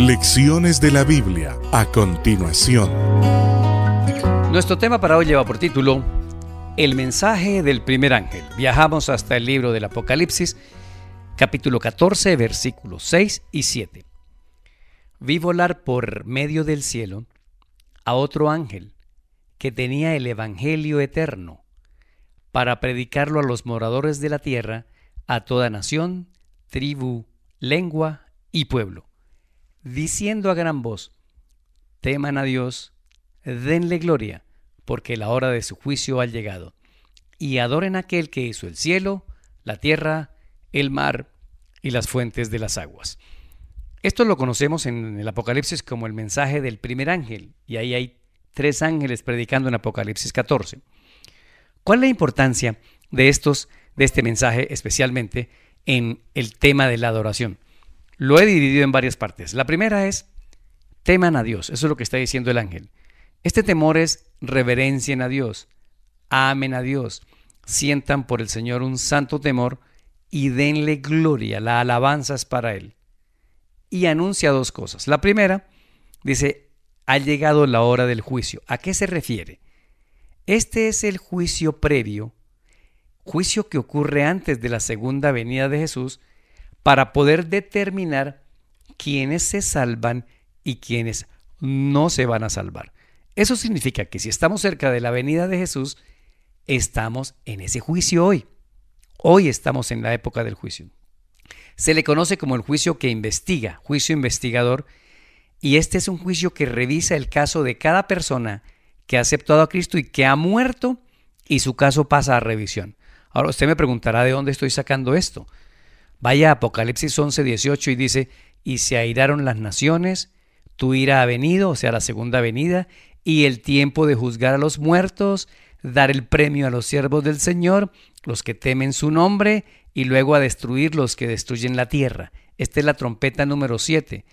Lecciones de la Biblia a continuación. Nuestro tema para hoy lleva por título El mensaje del primer ángel. Viajamos hasta el libro del Apocalipsis, capítulo 14, versículos 6 y 7. Vi volar por medio del cielo a otro ángel que tenía el evangelio eterno para predicarlo a los moradores de la tierra, a toda nación, tribu, lengua y pueblo, diciendo a gran voz: teman a Dios, denle gloria, porque la hora de su juicio ha llegado, y adoren a aquel que hizo el cielo, la tierra, el mar y las fuentes de las aguas. Esto lo conocemos en el Apocalipsis como el mensaje del primer ángel, y ahí hay 3 ángeles predicando en Apocalipsis 14. ¿Cuál es la importancia de este mensaje, especialmente en el tema de la adoración? Lo he dividido en varias partes. La primera es: teman a Dios. Eso es lo que está diciendo el ángel. Este temor es reverencien a Dios, amen a Dios, sientan por el Señor un santo temor y denle gloria. La alabanza es para Él. Y anuncia 2 cosas. La primera dice: ha llegado la hora del juicio. ¿A qué se refiere? Este es el juicio previo, juicio que ocurre antes de la segunda venida de Jesús, para poder determinar quiénes se salvan y quiénes no se van a salvar. Eso significa que si estamos cerca de la venida de Jesús, estamos en ese juicio hoy. Hoy estamos en la época del juicio. Se le conoce como el juicio que investiga, juicio investigador, y este es un juicio que revisa el caso de cada persona que ha aceptado a Cristo y que ha muerto, y su caso pasa a revisión. Ahora usted me preguntará de dónde estoy sacando esto. Vaya a Apocalipsis 11:18 y dice: y se airaron las naciones, tu ira ha venido, o sea, la segunda venida, y el tiempo de juzgar a los muertos, dar el premio a los siervos del Señor, los que temen su nombre, y luego a destruir los que destruyen la tierra. Esta es la trompeta número 7.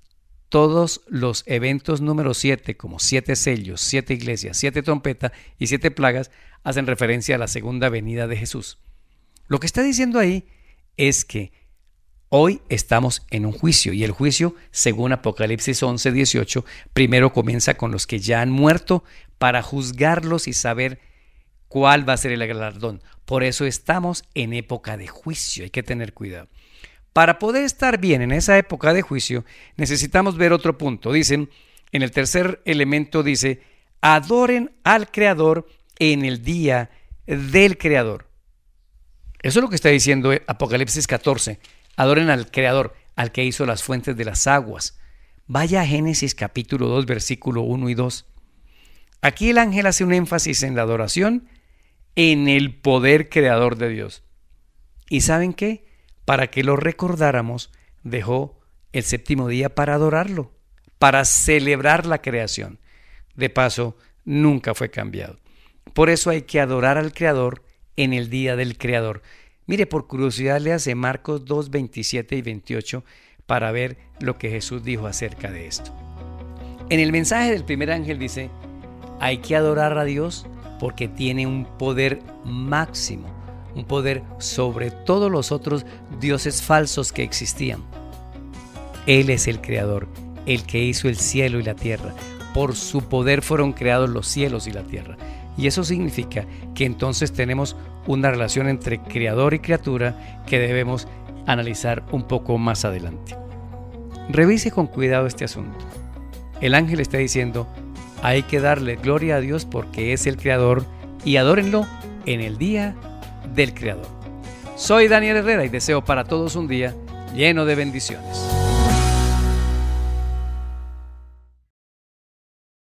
Todos los eventos número 7, como 7 sellos, 7 iglesias, 7 trompetas y 7 plagas, hacen referencia a la segunda venida de Jesús. Lo que está diciendo ahí es que hoy estamos en un juicio, y el juicio, según Apocalipsis 11:18, primero comienza con los que ya han muerto para juzgarlos y saber cuál va a ser el galardón. Por eso estamos en época de juicio, hay que tener cuidado. Para poder estar bien en esa época de juicio, necesitamos ver otro punto. Dicen, en el tercer elemento dice: adoren al Creador en el día del Creador. Eso es lo que está diciendo Apocalipsis 14. Adoren al Creador, al que hizo las fuentes de las aguas. Vaya a Génesis capítulo 2, versículo 1 y 2. Aquí el ángel hace un énfasis en la adoración, en el poder creador de Dios. ¿Y saben qué? Para que lo recordáramos, dejó el séptimo día para adorarlo, para celebrar la creación. De paso, nunca fue cambiado. Por eso hay que adorar al Creador en el día del Creador. Mire, por curiosidad, léase Marcos 2, 27 y 28 para ver lo que Jesús dijo acerca de esto. En el mensaje del primer ángel dice: hay que adorar a Dios porque tiene un poder máximo, un poder sobre todos los otros dioses falsos que existían. Él es el Creador, el que hizo el cielo y la tierra. Por su poder fueron creados los cielos y la tierra. Y eso significa que entonces tenemos una relación entre creador y criatura que debemos analizar un poco más adelante. Revise con cuidado este asunto. El ángel está diciendo: hay que darle gloria a Dios porque es el Creador, y adórenlo en el día del Creador. Soy Daniel Herrera y deseo para todos un día lleno de bendiciones.